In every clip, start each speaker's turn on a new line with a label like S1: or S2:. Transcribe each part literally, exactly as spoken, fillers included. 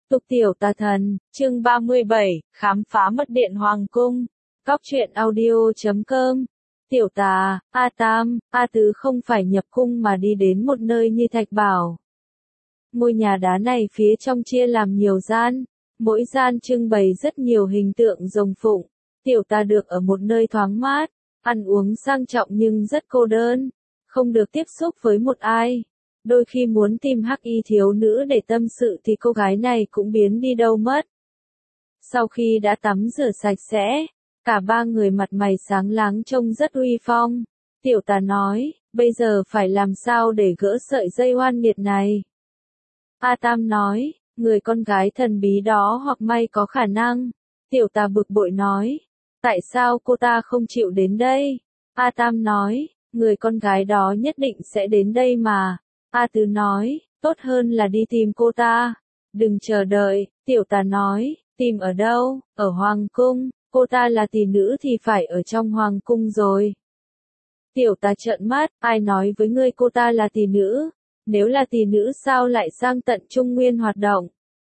S1: Tục tiểu tà thần, chương ba mươi bảy, khám phá mật điện hoàng cung. Cóc truyện audio chấm com. Tiểu tà, A Tam, A Tứ không phải nhập cung mà đi đến một nơi như Thạch Bảo. Ngôi nhà đá này phía trong chia làm nhiều gian, mỗi gian trưng bày rất nhiều hình tượng rồng phụng. Tiểu tà được ở một nơi thoáng mát, ăn uống sang trọng nhưng rất cô đơn, không được tiếp xúc với một ai. Đôi khi muốn tìm hắc y thiếu nữ để tâm sự thì cô gái này cũng biến đi đâu mất. Sau khi đã tắm rửa sạch sẽ, cả ba người mặt mày sáng láng trông rất uy phong. Tiểu tà nói, bây giờ phải làm sao để gỡ sợi dây oan nghiệt này. A Tam nói, người con gái thần bí đó hoặc may có khả năng. Tiểu tà bực bội nói, tại sao cô ta không chịu đến đây? A Tam nói, người con gái đó nhất định sẽ đến đây mà. A Tứ nói, tốt hơn là đi tìm cô ta. Đừng chờ đợi, tiểu tà nói, tìm ở đâu? Ở hoàng cung, cô ta là tỷ nữ thì phải ở trong hoàng cung rồi. Tiểu tà trợn mắt, ai nói với ngươi cô ta là tỷ nữ? Nếu là tỷ nữ sao lại sang tận Trung Nguyên hoạt động?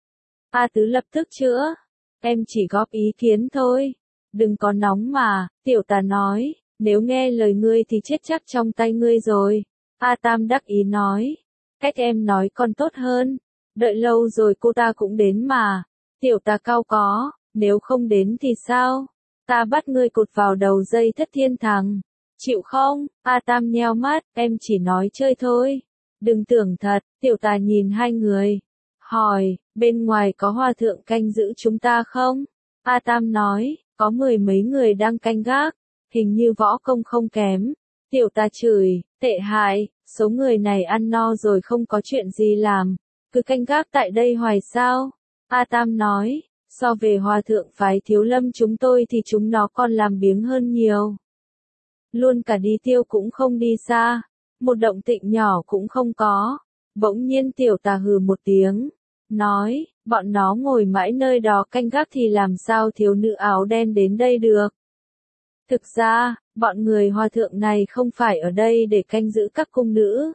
S1: A Tứ lập tức chữa, em chỉ góp ý kiến thôi. Đừng có nóng mà, tiểu tà nói, nếu nghe lời ngươi thì chết chắc trong tay ngươi rồi. A Tam đắc ý nói, cách em nói còn tốt hơn, đợi lâu rồi cô ta cũng đến mà. Tiểu tà cao có, nếu không đến thì sao? Ta bắt ngươi cột vào đầu dây thất thiên thằng. Chịu không? A Tam nheo mắt, em chỉ nói chơi thôi. Đừng tưởng thật. Tiểu tà nhìn hai người, hỏi, bên ngoài có hòa thượng canh giữ chúng ta không? A Tam nói, có mười mấy người đang canh gác, hình như võ công không kém. Tiểu tà chửi, tệ hại, số người này ăn no rồi không có chuyện gì làm, cứ canh gác tại đây hoài sao? A Tam nói, so về hòa thượng phái Thiếu Lâm chúng tôi thì chúng nó còn làm biếng hơn nhiều. Luôn cả đi tiêu cũng không đi xa, một động tĩnh nhỏ cũng không có. Bỗng nhiên tiểu tà hừ một tiếng, nói, bọn nó ngồi mãi nơi đó canh gác thì làm sao thiếu nữ áo đen đến đây được? Thực ra, bọn người hòa thượng này không phải ở đây để canh giữ các cung nữ,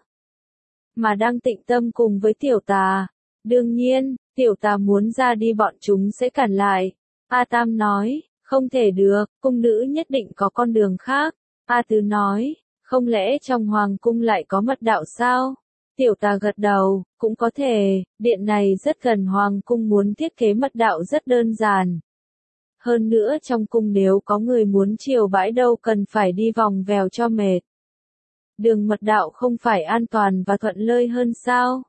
S1: mà đang tịnh tâm cùng với tiểu tà. Đương nhiên, tiểu tà muốn ra đi bọn chúng sẽ cản lại. A Tam nói, không thể được, cung nữ nhất định có con đường khác. A Tứ nói, không lẽ trong hoàng cung lại có mật đạo sao? Tiểu tà gật đầu, cũng có thể, điện này rất gần hoàng cung, muốn thiết kế mật đạo rất đơn giản. Hơn nữa trong cung nếu có người muốn chiều bãi đâu cần phải đi vòng vèo cho mệt. Đường mật đạo không phải an toàn và thuận lợi hơn sao?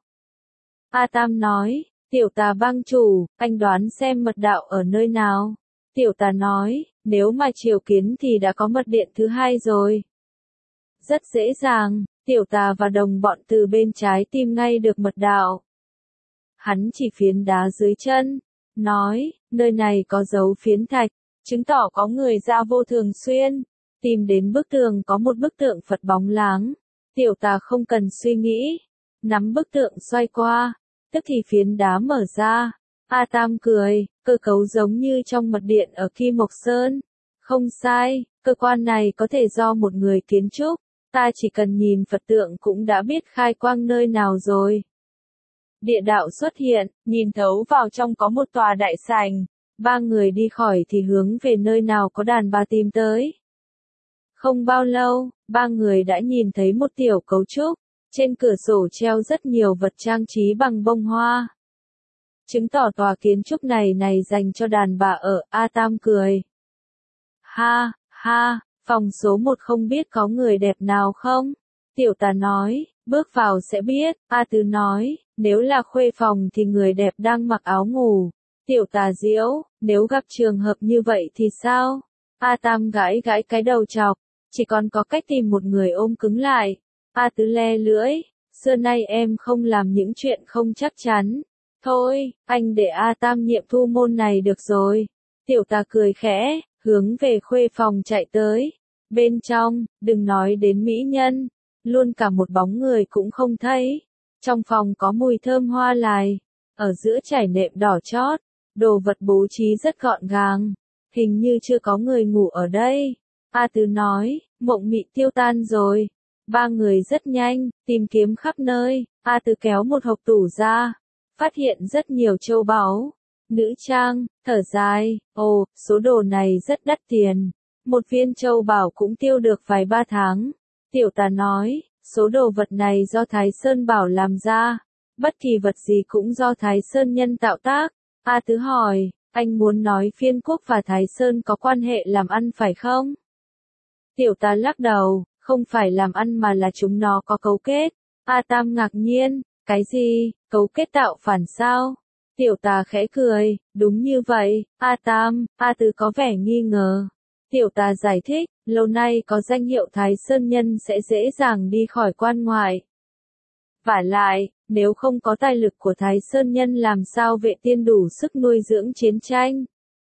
S1: A Tam nói, tiểu tà bang chủ, anh đoán xem mật đạo ở nơi nào? Tiểu tà nói, nếu mà triều kiến thì đã có mật điện thứ hai rồi. Rất dễ dàng, tiểu tà và đồng bọn từ bên trái tìm ngay được mật đạo. Hắn chỉ phiến đá dưới chân, nói, nơi này có dấu phiến thạch, chứng tỏ có người ra vô thường xuyên. Tìm đến bức tường có một bức tượng Phật bóng láng. Tiểu tà không cần suy nghĩ, nắm bức tượng xoay qua, tức thì phiến đá mở ra. A Tam cười, cơ cấu giống như trong mật điện ở Kim Mộc Sơn. Không sai, cơ quan này có thể do một người kiến trúc, ta chỉ cần nhìn Phật tượng cũng đã biết khai quang nơi nào rồi. Địa đạo xuất hiện, nhìn thấu vào trong có một tòa đại sảnh. Ba người đi khỏi thì hướng về nơi nào có đàn bà tìm tới. Không bao lâu, ba người đã nhìn thấy một tiểu cấu trúc, trên cửa sổ treo rất nhiều vật trang trí bằng bông hoa. Chứng tỏ tòa kiến trúc này này dành cho đàn bà ở. A Tam cười. Ha, ha, phòng số một không biết có người đẹp nào không? Tiểu tà nói, bước vào sẽ biết. A Tứ nói, nếu là khuê phòng thì người đẹp đang mặc áo ngủ. Tiểu tà giễu, nếu gặp trường hợp như vậy thì sao? A Tam gãi gãi cái đầu chọc, chỉ còn có cách tìm một người ôm cứng lại. A Tứ le lưỡi, xưa nay em không làm những chuyện không chắc chắn. Thôi, anh để A Tam nhiệm thu môn này được rồi. Tiểu tà cười khẽ, hướng về khuê phòng chạy tới. Bên trong, đừng nói đến mỹ nhân, luôn cả một bóng người cũng không thấy. Trong phòng có mùi thơm hoa lài, ở giữa trải nệm đỏ chót, đồ vật bố trí rất gọn gàng, hình như chưa có người ngủ ở đây. A Tứ nói, mộng mị tiêu tan rồi. Ba người rất nhanh, tìm kiếm khắp nơi. A Tứ kéo một hộc tủ ra, phát hiện rất nhiều châu báu. Nữ trang, thở dài, ồ, số đồ này rất đắt tiền. Một viên châu bảo cũng tiêu được vài ba tháng. Tiểu tà nói, số đồ vật này do Thái Sơn Bảo làm ra. Bất kỳ vật gì cũng do Thái Sơn Nhân tạo tác. A Tứ hỏi, anh muốn nói Phiên Quốc và Thái Sơn có quan hệ làm ăn phải không? Tiểu tà lắc đầu, không phải làm ăn mà là chúng nó có cấu kết. A Tam ngạc nhiên, cái gì, cấu kết tạo phản sao? Tiểu tà khẽ cười, đúng như vậy. A Tam, A Tứ có vẻ nghi ngờ. Tiểu tà giải thích, lâu nay có danh hiệu Thái Sơn Nhân sẽ dễ dàng đi khỏi quan ngoại. Vả lại, nếu không có tài lực của Thái Sơn Nhân làm sao Vệ Tiên đủ sức nuôi dưỡng chiến tranh?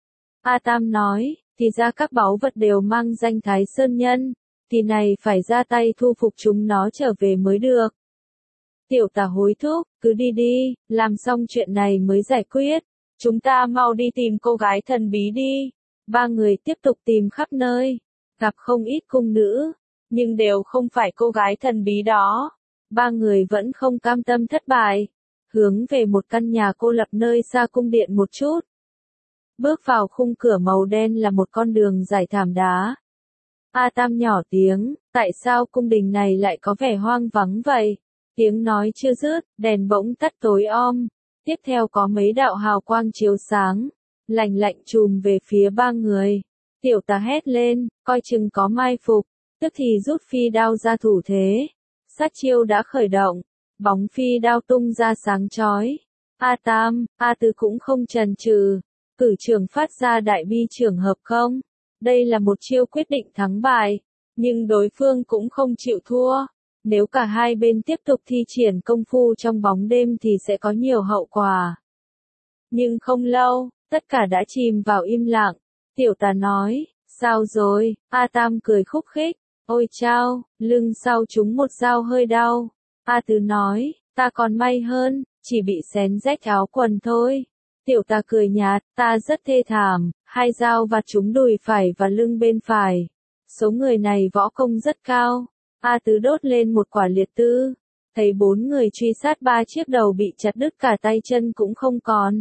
S1: A Tam nói, thì ra các báu vật đều mang danh Thái Sơn Nhân, thì này phải ra tay thu phục chúng nó trở về mới được. Tiểu tà hối thúc, cứ đi đi, làm xong chuyện này mới giải quyết. Chúng ta mau đi tìm cô gái thần bí đi. Ba người tiếp tục tìm khắp nơi, gặp không ít cung nữ, nhưng đều không phải cô gái thần bí đó. Ba người vẫn không cam tâm thất bại, hướng về một căn nhà cô lập nơi xa cung điện một chút. Bước vào khung cửa màu đen là một con đường dài thảm đá. A Tam nhỏ tiếng, tại sao cung đình này lại có vẻ hoang vắng vậy? Tiếng nói chưa dứt, đèn bỗng tắt tối om. Tiếp theo có mấy đạo hào quang chiếu sáng, lạnh lạnh chùm về phía ba người. Tiểu tà hét lên, coi chừng có mai phục, tức thì rút phi đao ra thủ thế. Sát chiêu đã khởi động, bóng phi đao tung ra sáng chói. A Tam, A Tứ cũng không chần chừ, cử trưởng phát ra đại bi trưởng hợp không. Đây là một chiêu quyết định thắng bại, nhưng đối phương cũng không chịu thua. Nếu cả hai bên tiếp tục thi triển công phu trong bóng đêm thì sẽ có nhiều hậu quả. Nhưng không lâu, tất cả đã chìm vào im lặng. Tiểu tà nói, sao rồi? A Tam cười khúc khích, ôi chao, lưng sau trúng một dao hơi đau. A Tứ nói, ta còn may hơn, chỉ bị xén rách áo quần thôi. Tiểu tà cười nhạt, ta rất thê thảm, hai dao vặt trúng đùi phải và lưng bên phải. Số người này võ công rất cao. A Tứ đốt lên một quả liệt tư, thấy bốn người truy sát ba chiếc đầu bị chặt đứt cả tay chân cũng không còn.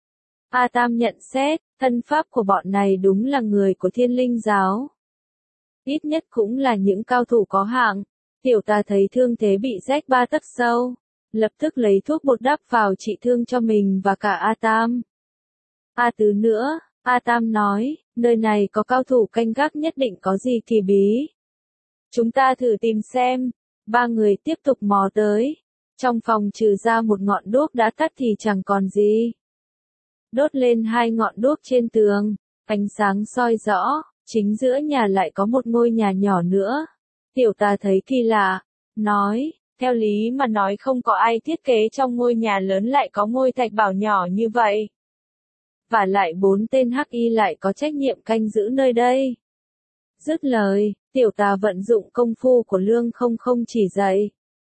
S1: A Tam nhận xét, thân pháp của bọn này đúng là người của Thiên Linh giáo. Ít nhất cũng là những cao thủ có hạng. Tiểu tà thấy thương thế bị rách ba tấc sâu, lập tức lấy thuốc bột đắp vào trị thương cho mình và cả A Tam. A Tứ nữa, A Tam nói, nơi này có cao thủ canh gác nhất định có gì kỳ bí. Chúng ta thử tìm xem. Ba người tiếp tục mò tới. Trong phòng trừ ra một ngọn đuốc đã tắt thì chẳng còn gì. Đốt lên hai ngọn đuốc trên tường, ánh sáng soi rõ, chính giữa nhà lại có một ngôi nhà nhỏ nữa. Tiểu tà thấy kỳ lạ, nói, theo lý mà nói không có ai thiết kế trong ngôi nhà lớn lại có ngôi thạch bảo nhỏ như vậy. Và lại bốn tên hắc y lại có trách nhiệm canh giữ nơi đây. Dứt lời, tiểu tà vận dụng công phu của lương không không chỉ dạy.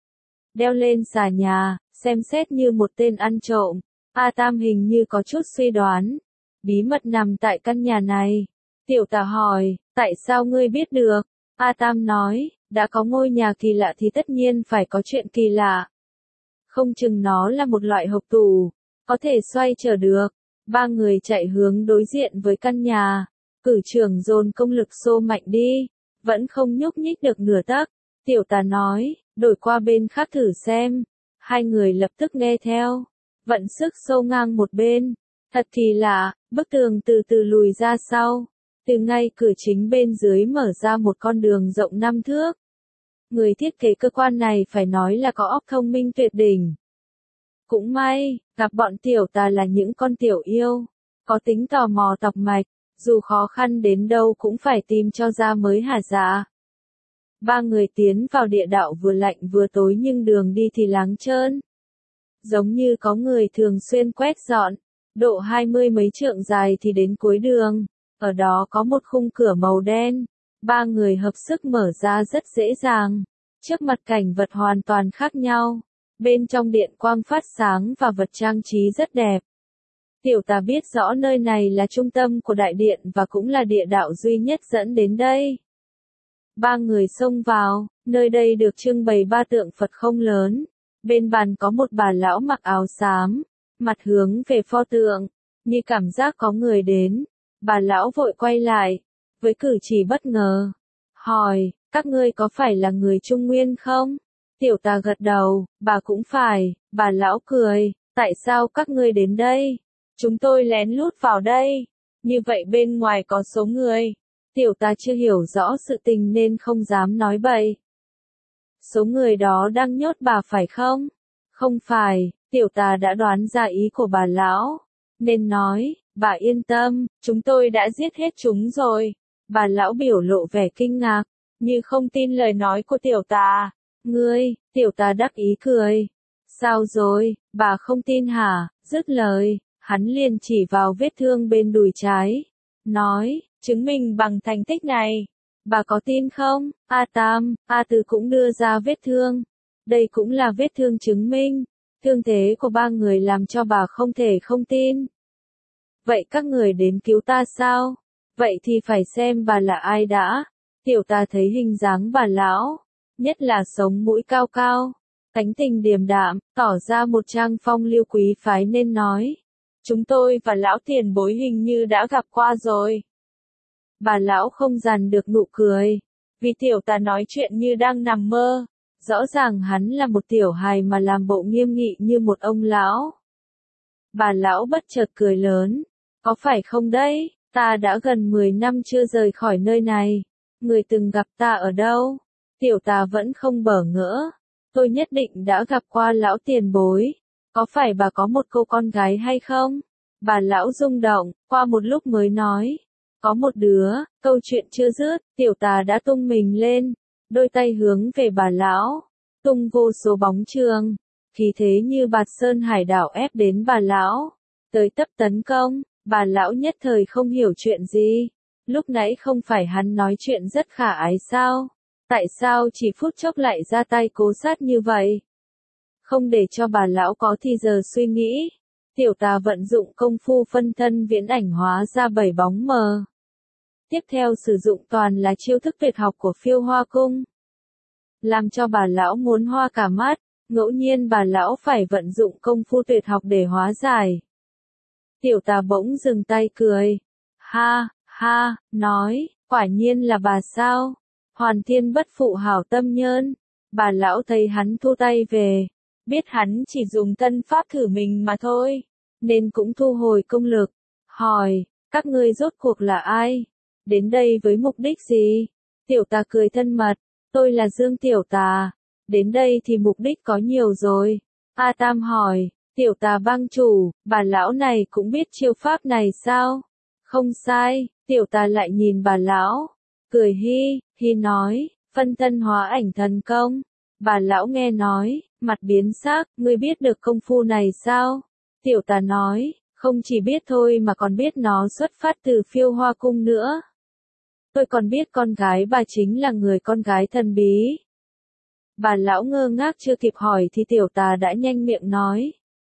S1: Đeo lên xà nhà, xem xét như một tên ăn trộm. A Tam hình như có chút suy đoán. Bí mật nằm tại căn nhà này. Tiểu tà hỏi, tại sao ngươi biết được? A Tam nói, đã có ngôi nhà kỳ lạ thì tất nhiên phải có chuyện kỳ lạ. Không chừng nó là một loại hộc tủ, có thể xoay trở được. Ba người chạy hướng đối diện với căn nhà. Cử trưởng dồn công lực xô mạnh đi, vẫn không nhúc nhích được nửa tấc. Tiểu tà nói, đổi qua bên khác thử xem. Hai người lập tức nghe theo, vận sức xô ngang một bên. Thật kỳ lạ, bức tường từ từ lùi ra sau. Từ ngay cửa chính bên dưới mở ra một con đường rộng năm thước. Người thiết kế cơ quan này phải nói là có óc thông minh tuyệt đỉnh. Cũng may, gặp bọn tiểu tà là những con tiểu yêu, có tính tò mò tọc mạch. Dù khó khăn đến đâu cũng phải tìm cho ra mới hả dạ. Ba người tiến vào địa đạo vừa lạnh vừa tối nhưng đường đi thì láng trơn. Giống như có người thường xuyên quét dọn, độ hai mươi mấy trượng dài thì đến cuối đường. Ở đó có một khung cửa màu đen. Ba người hợp sức mở ra rất dễ dàng. Trước mặt cảnh vật hoàn toàn khác nhau. Bên trong điện quang phát sáng và vật trang trí rất đẹp. Tiểu tà biết rõ nơi này là trung tâm của đại điện và cũng là địa đạo duy nhất dẫn đến đây. Ba người xông vào, nơi đây được trưng bày ba tượng Phật không lớn. Bên bàn có một bà lão mặc áo xám, mặt hướng về pho tượng, như cảm giác có người đến. Bà lão vội quay lại, với cử chỉ bất ngờ, hỏi, các ngươi có phải là người Trung Nguyên không? Tiểu tà gật đầu, bà cũng phải. Bà lão cười, tại sao các ngươi đến đây? Chúng tôi lén lút vào đây. Như vậy bên ngoài có số người. Tiểu tà chưa hiểu rõ sự tình nên không dám nói bậy. Số người đó đang nhốt bà phải không? Không phải, tiểu tà đã đoán ra ý của bà lão, nên nói, bà yên tâm, chúng tôi đã giết hết chúng rồi. Bà lão biểu lộ vẻ kinh ngạc, như không tin lời nói của tiểu tà. Ngươi, tiểu tà đắc ý cười. Sao rồi, bà không tin hả? Dứt lời, hắn liền chỉ vào vết thương bên đùi trái. Nói, chứng minh bằng thành tích này. Bà có tin không? A Tam, A Tứ cũng đưa ra vết thương. Đây cũng là vết thương chứng minh. Thương thế của ba người làm cho bà không thể không tin. Vậy các người đến cứu ta sao? Vậy thì phải xem bà là ai đã. Tiểu tà thấy hình dáng bà lão, nhất là sống mũi cao cao, tánh tình điềm đạm, tỏ ra một trang phong lưu quý phái nên nói. Chúng tôi và lão tiền bối hình như đã gặp qua rồi. Bà lão không dằn được nụ cười, vì tiểu tà nói chuyện như đang nằm mơ. Rõ ràng hắn là một tiểu hài mà làm bộ nghiêm nghị như một ông lão. Bà lão bất chợt cười lớn, có phải không đấy, ta đã gần mười năm chưa rời khỏi nơi này. Người từng gặp ta ở đâu? Tiểu tà vẫn không bỡ ngỡ. Tôi nhất định đã gặp qua lão tiền bối. Có phải bà có một cô con gái hay không? Bà lão rung động, qua một lúc mới nói. Có một đứa, câu chuyện chưa dứt, tiểu tà đã tung mình lên. Đôi tay hướng về bà lão, tung vô số bóng trường. Khí thế như bạt sơn hải đảo ép đến bà lão. Tới tấp tấn công, bà lão nhất thời không hiểu chuyện gì. Lúc nãy không phải hắn nói chuyện rất khả ái sao? Tại sao chỉ phút chốc lại ra tay cố sát như vậy? Không để cho bà lão có thì giờ suy nghĩ. Tiểu tà vận dụng công phu phân thân viễn ảnh hóa ra bảy bóng mờ. Tiếp theo sử dụng toàn là chiêu thức tuyệt học của Phiêu Hoa Cung. Làm cho bà lão muốn hoa cả mắt, ngẫu nhiên bà lão phải vận dụng công phu tuyệt học để hóa giải. Tiểu tà bỗng dừng tay cười. Ha, ha, nói, quả nhiên là bà sao? Hoàn thiên bất phụ hảo tâm nhơn. Bà lão thấy hắn thu tay về, biết hắn chỉ dùng tân pháp thử mình mà thôi, nên cũng thu hồi công lực. Hỏi, các ngươi rốt cuộc là ai? Đến đây với mục đích gì? Tiểu tà cười thân mật, tôi là Dương Tiểu Tà. Đến đây thì mục đích có nhiều rồi. A Tam hỏi, tiểu tà bang chủ, bà lão này cũng biết chiêu pháp này sao? Không sai, tiểu tà lại nhìn bà lão, cười hi, hi nói, phân thân hóa ảnh thần công. Bà lão nghe nói, mặt biến sắc, ngươi biết được công phu này sao? Tiểu tà nói, không chỉ biết thôi mà còn biết nó xuất phát từ Phiêu Hoa Cung nữa. Tôi còn biết con gái bà chính là người con gái thần bí. Bà lão ngơ ngác chưa kịp hỏi thì tiểu tà đã nhanh miệng nói.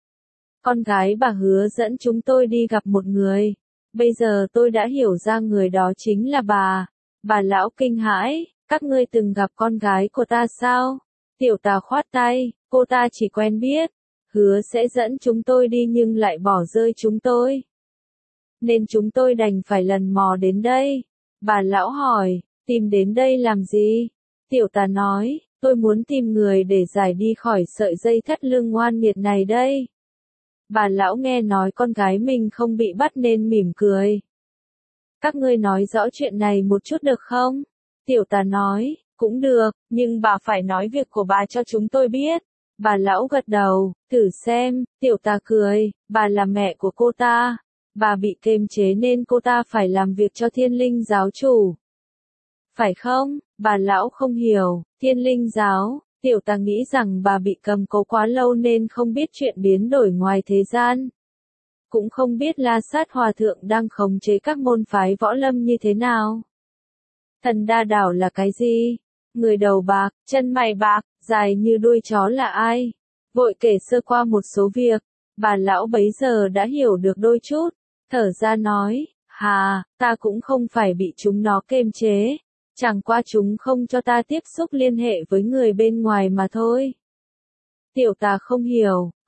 S1: Con gái bà hứa dẫn chúng tôi đi gặp một người. Bây giờ tôi đã hiểu ra người đó chính là bà. Bà lão kinh hãi, các ngươi từng gặp con gái của ta sao? Tiểu tà khoát tay, cô ta chỉ quen biết. Hứa sẽ dẫn chúng tôi đi nhưng lại bỏ rơi chúng tôi. Nên chúng tôi đành phải lần mò đến đây. Bà lão hỏi, tìm đến đây làm gì? Tiểu tà nói, tôi muốn tìm người để giải đi khỏi sợi dây thắt lưng ngoan nghiệt này đây. Bà lão nghe nói con gái mình không bị bắt nên mỉm cười. Các ngươi nói rõ chuyện này một chút được không? Tiểu tà nói, cũng được, nhưng bà phải nói việc của bà cho chúng tôi biết. Bà lão gật đầu, thử xem, tiểu tà cười, bà là mẹ của cô ta. Bà bị kiềm chế nên cô ta phải làm việc cho Thiên Linh giáo chủ. Phải không? Bà lão không hiểu, Thiên Linh giáo, tiểu tà nghĩ rằng bà bị cầm cố quá lâu nên không biết chuyện biến đổi ngoài thế gian. Cũng không biết La Sát Hòa Thượng đang khống chế các môn phái võ lâm như thế nào. Thần đa đảo là cái gì? Người đầu bạc, chân mày bạc, dài như đuôi chó là ai? Vội kể sơ qua một số việc, bà lão bấy giờ đã hiểu được đôi chút, thở ra nói, hà, ta cũng không phải bị chúng nó kiềm chế, chẳng qua chúng không cho ta tiếp xúc liên hệ với người bên ngoài mà thôi. Tiểu tà không hiểu,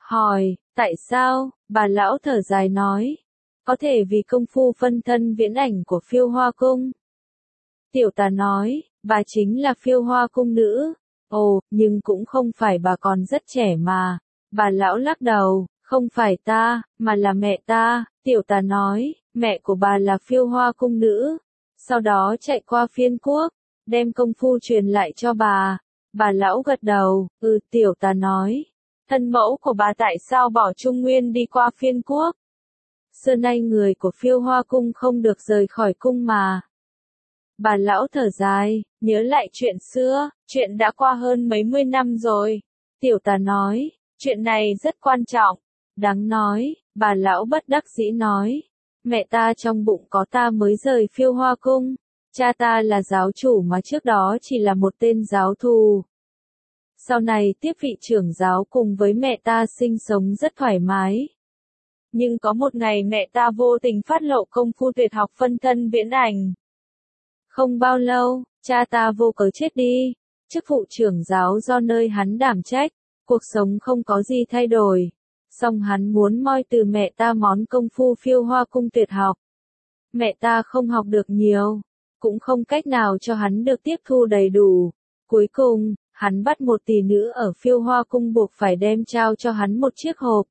S1: hỏi, tại sao, bà lão thở dài nói, có thể vì công phu phân thân viễn ảnh của Phiêu Hoa Cung. Tiểu tà nói, bà chính là Phiêu Hoa Cung nữ. Ồ, nhưng cũng không phải bà còn rất trẻ mà. Bà lão lắc đầu, không phải ta, mà là mẹ ta. Tiểu tà nói, mẹ của bà là Phiêu Hoa Cung nữ. Sau đó chạy qua Phiên Quốc, đem công phu truyền lại cho bà. Bà lão gật đầu, ừ, tiểu tà nói. Thân mẫu của bà tại sao bỏ Trung Nguyên đi qua Phiên Quốc? Xưa nay người của Phiêu Hoa Cung không được rời khỏi cung mà. Bà lão thở dài, nhớ lại chuyện xưa, chuyện đã qua hơn mấy mươi năm rồi. Tiểu tà nói, chuyện này rất quan trọng. Đáng nói, bà lão bất đắc dĩ nói, mẹ ta trong bụng có ta mới rời Phiêu Hoa Cung. Cha ta là giáo chủ mà trước đó chỉ là một tên giáo thù. Sau này tiếp vị trưởng giáo cùng với mẹ ta sinh sống rất thoải mái. Nhưng có một ngày mẹ ta vô tình phát lộ công phu tuyệt học phân thân viễn ảnh. Không bao lâu, cha ta vô cớ chết đi, chức vụ trưởng giáo do nơi hắn đảm trách, cuộc sống không có gì thay đổi. Song hắn muốn moi từ mẹ ta món công phu Phiêu Hoa Cung tuyệt học. Mẹ ta không học được nhiều, cũng không cách nào cho hắn được tiếp thu đầy đủ. Cuối cùng, hắn bắt một tỷ nữ ở Phiêu Hoa Cung buộc phải đem trao cho hắn một chiếc hộp.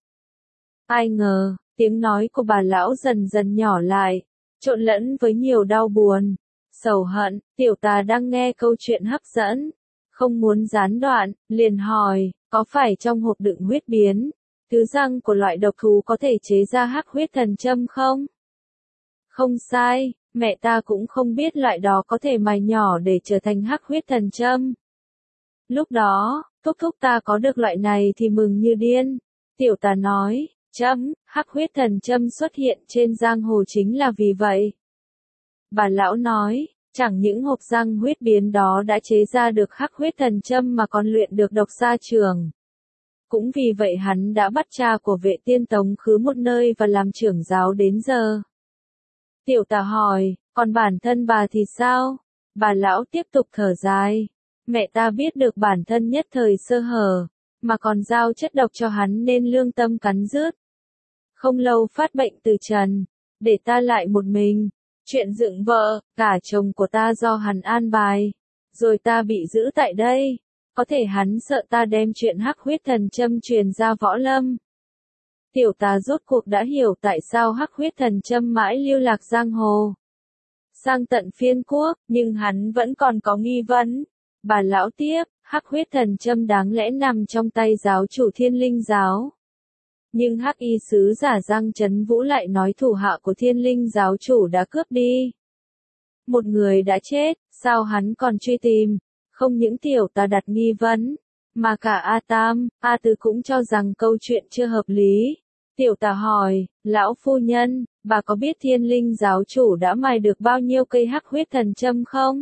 S1: Ai ngờ, tiếng nói của bà lão dần dần nhỏ lại, trộn lẫn với nhiều đau buồn, sầu hận. Tiểu tà đang nghe câu chuyện hấp dẫn, không muốn gián đoạn, liền hỏi, có phải trong hộp đựng huyết biến, thứ răng của loại độc thú có thể chế ra hắc huyết thần châm không? Không sai, mẹ ta cũng không biết loại đó có thể mài nhỏ để trở thành hắc huyết thần châm. Lúc đó, thúc thúc ta có được loại này thì mừng như điên. Tiểu tà nói, chấm, hắc huyết thần châm xuất hiện trên giang hồ chính là vì vậy. Bà lão nói, chẳng những hộp răng huyết biến đó đã chế ra được hắc huyết thần châm mà còn luyện được độc xa trường. Cũng vì vậy hắn đã bắt cha của Vệ Tiên Tống khứ một nơi và làm trưởng giáo đến giờ. Tiểu tà hỏi, còn bản thân bà thì sao? Bà lão tiếp tục thở dài. Mẹ ta biết được bản thân nhất thời sơ hở, mà còn giao chất độc cho hắn nên lương tâm cắn rứt. Không lâu phát bệnh từ trần, để ta lại một mình. Chuyện dựng vợ, cả chồng của ta do hắn an bài. Rồi ta bị giữ tại đây. Có thể hắn sợ ta đem chuyện hắc huyết thần châm truyền ra võ lâm. Tiểu tà rốt cuộc đã hiểu tại sao hắc huyết thần châm mãi lưu lạc giang hồ. Sang tận Phiên Quốc, nhưng hắn vẫn còn có nghi vấn. Bà lão tiếp, hắc huyết thần châm đáng lẽ nằm trong tay giáo chủ Thiên Linh giáo. Nhưng hắc y sứ giả Giang Trấn Vũ lại nói thủ hạ của Thiên Linh giáo chủ đã cướp đi. Một người đã chết, sao hắn còn truy tìm? Không những tiểu tà đặt nghi vấn, mà cả A Tam, A Tứ cũng cho rằng câu chuyện chưa hợp lý. Tiểu tà hỏi, lão phu nhân, bà có biết Thiên Linh giáo chủ đã mài được bao nhiêu cây hắc huyết thần châm không?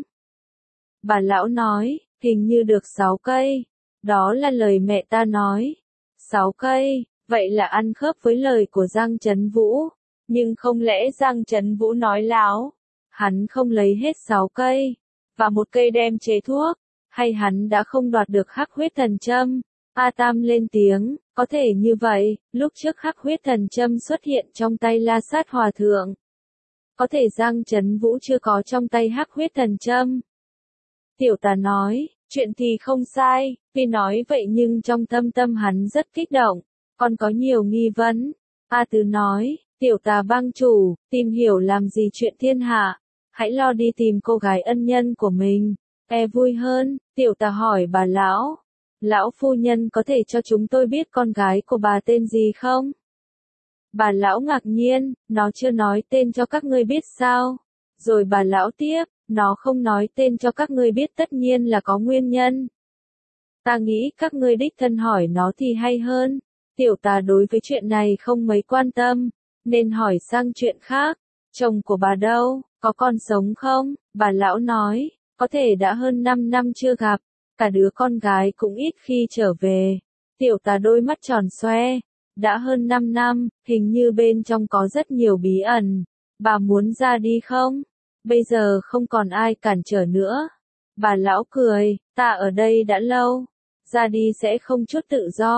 S1: Bà lão nói, hình như được sáu cây. Đó là lời mẹ ta nói. Sáu cây, vậy là ăn khớp với lời của Giang Trấn Vũ. Nhưng không lẽ Giang Trấn Vũ nói láo? Hắn không lấy hết sáu cây, và một cây đem chế thuốc, hay hắn đã không đoạt được hắc huyết thần châm? A Tam lên tiếng, có thể như vậy, lúc trước hắc huyết thần châm xuất hiện trong tay La Sát Hòa Thượng. Có thể Giang Trấn Vũ chưa có trong tay hắc huyết thần châm. Tiểu tà nói, chuyện thì không sai, tuy nói vậy nhưng trong thâm tâm hắn rất kích động, còn có nhiều nghi vấn. A Tứ nói, tiểu tà bang chủ, tìm hiểu làm gì chuyện thiên hạ, hãy lo đi tìm cô gái ân nhân của mình, e vui hơn. Tiểu tà hỏi bà lão, lão phu nhân có thể cho chúng tôi biết con gái của bà tên gì không? Bà lão ngạc nhiên, nó chưa nói tên cho các ngươi biết sao? Rồi bà lão tiếp, nó không nói tên cho các ngươi biết tất nhiên là có nguyên nhân. Ta nghĩ các ngươi đích thân hỏi nó thì hay hơn. Tiểu tà đối với chuyện này không mấy quan tâm, nên hỏi sang chuyện khác. Chồng của bà đâu, có còn sống không? Bà lão nói, có thể đã hơn năm năm chưa gặp, cả đứa con gái cũng ít khi trở về. Tiểu tà đôi mắt tròn xoe, đã hơn năm năm, hình như bên trong có rất nhiều bí ẩn. Bà muốn ra đi không? Bây giờ không còn ai cản trở nữa. Bà lão cười, ta ở đây đã lâu, ra đi sẽ không chút tự do.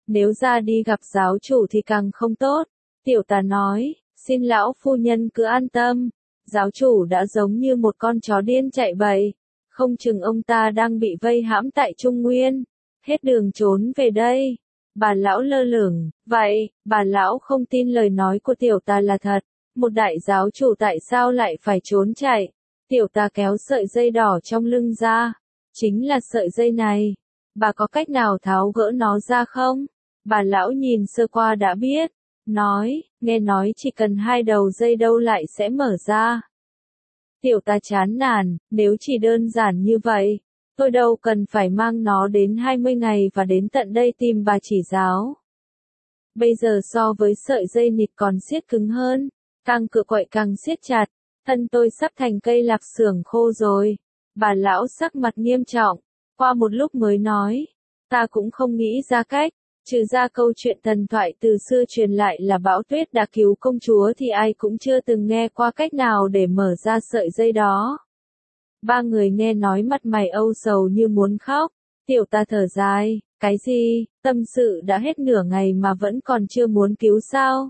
S1: nếu ra đi gặp giáo chủ thì càng không tốt. Tiểu tà nói, xin lão phu nhân cứ an tâm, giáo chủ đã giống như một con chó điên chạy bậy, không chừng ông ta đang bị vây hãm tại Trung Nguyên, hết đường trốn về đây. Bà lão lơ lửng, vậy, bà lão không tin lời nói của tiểu tà là thật, một đại giáo chủ tại sao lại phải trốn chạy? Tiểu tà kéo sợi dây đỏ trong lưng ra, chính là sợi dây này, bà có cách nào tháo gỡ nó ra không? Bà lão nhìn sơ qua đã biết, nói, nghe nói chỉ cần hai đầu dây đâu lại sẽ mở ra. Tiểu tà chán nản, nếu chỉ đơn giản như vậy, tôi đâu cần phải mang nó đến hai mươi ngày và đến tận đây tìm bà chỉ giáo. Bây giờ so với sợi dây nịt còn siết cứng hơn, càng cựa quậy càng siết chặt, thân tôi sắp thành cây lạp xưởng khô rồi. Bà lão sắc mặt nghiêm trọng, qua một lúc mới nói, ta cũng không nghĩ ra cách, trừ ra câu chuyện thần thoại từ xưa truyền lại là Bão Tuyết đã cứu công chúa thì ai cũng chưa từng nghe qua cách nào để mở ra sợi dây đó. Ba người nghe nói mặt mày âu sầu như muốn khóc, tiểu tà thở dài, cái gì, tâm sự đã hết nửa ngày mà vẫn còn chưa muốn cứu sao?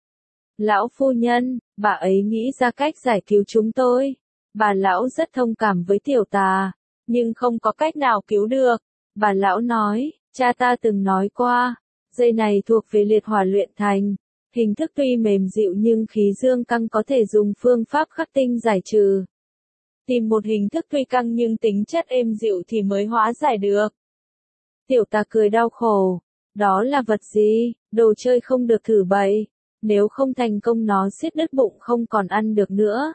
S1: Lão phu nhân, bà ấy nghĩ ra cách giải cứu chúng tôi. Bà lão rất thông cảm với tiểu tà, nhưng không có cách nào cứu được. Bà lão nói, cha ta từng nói qua, dây này thuộc về liệt hỏa luyện thành, hình thức tuy mềm dịu nhưng khí dương căng có thể dùng phương pháp khắc tinh giải trừ. Tìm một hình thức tuy căng nhưng tính chất êm dịu thì mới hóa giải được. Tiểu tà cười đau khổ, đó là vật gì, đồ chơi không được thử bậy, nếu không thành công nó xiết đứt bụng không còn ăn được nữa.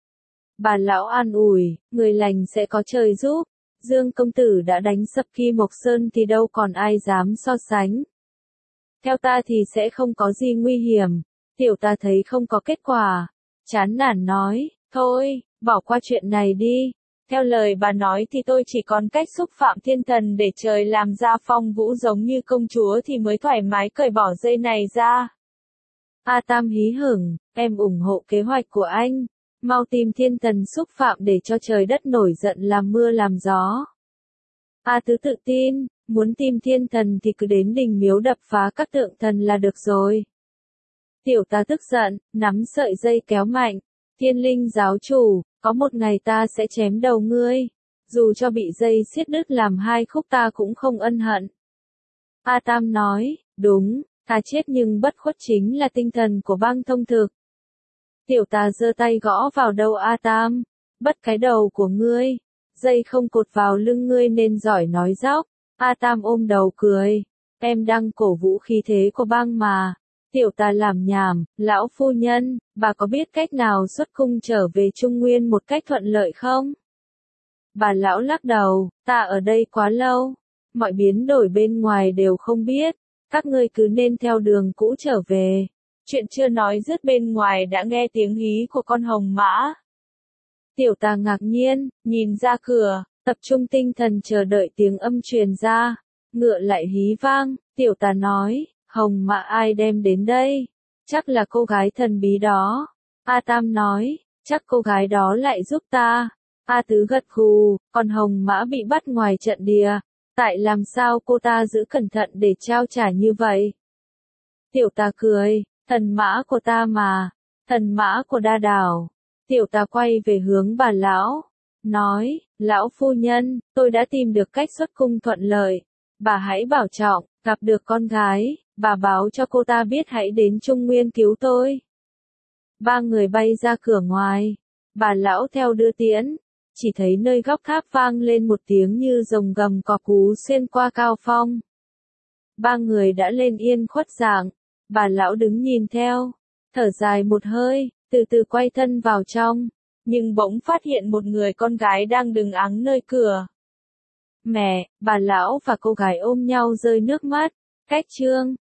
S1: Bà lão an ủi, người lành sẽ có trời giúp, Dương công tử đã đánh sập Kim Mộc Sơn thì đâu còn ai dám so sánh. Theo ta thì sẽ không có gì nguy hiểm, tiểu ta thấy không có kết quả, chán nản nói, thôi, bỏ qua chuyện này đi. Theo lời bà nói thì tôi chỉ còn cách xúc phạm thiên thần để trời làm ra phong vũ giống như công chúa thì mới thoải mái cởi bỏ dây này ra. A Tam hí hửng, em ủng hộ kế hoạch của anh. Mau tìm thiên thần xúc phạm để cho trời đất nổi giận làm mưa làm gió. A Tứ tự tin, muốn tìm thiên thần thì cứ đến đình miếu đập phá các tượng thần là được rồi. Tiểu ta tức giận, nắm sợi dây kéo mạnh. Thiên linh giáo chủ, có một ngày ta sẽ chém đầu ngươi. Dù cho bị dây xiết đứt làm hai khúc ta cũng không ân hận. A Tam nói, đúng, ta chết nhưng bất khuất chính là tinh thần của băng thông thực. Tiểu tà giơ tay gõ vào đầu A Tam, bất cái đầu của ngươi, dây không cột vào lưng ngươi nên giỏi nói dóc. A Tam ôm đầu cười, em đang cổ vũ khí thế của băng mà. Tiểu tà làm nhảm, lão phu nhân, bà có biết cách nào xuất cung trở về Trung Nguyên một cách thuận lợi không? Bà lão lắc đầu, ta ở đây quá lâu, mọi biến đổi bên ngoài đều không biết, các ngươi cứ nên theo đường cũ trở về. Chuyện chưa nói dứt bên ngoài đã nghe tiếng hí của con hồng mã. Tiểu tà ngạc nhiên, nhìn ra cửa, tập trung tinh thần chờ đợi tiếng âm truyền ra. Ngựa lại hí vang, tiểu tà nói, hồng mã ai đem đến đây? Chắc là cô gái thần bí đó. A Tam nói, chắc cô gái đó lại giúp ta. A Tứ gật gù, còn hồng mã bị bắt ngoài trận địa. Tại làm sao cô ta giữ cẩn thận để trao trả như vậy? Tiểu tà cười. Thần mã của ta mà, thần mã của đa đảo. Tiểu tà quay về hướng bà lão, nói, lão phu nhân, tôi đã tìm được cách xuất cung thuận lợi. Bà hãy bảo trọng, gặp được con gái, bà báo cho cô ta biết hãy đến Trung Nguyên cứu tôi. Ba người bay ra cửa ngoài, bà lão theo đưa tiễn, chỉ thấy nơi góc tháp vang lên một tiếng như rồng gầm cọp cú xuyên qua cao phong. Ba người đã lên yên khuất dạng. Bà lão đứng nhìn theo, thở dài một hơi, từ từ quay thân vào trong, nhưng bỗng phát hiện một người con gái đang đứng ắng nơi cửa. Mẹ, bà lão và cô gái ôm nhau rơi nước mắt, cách chương.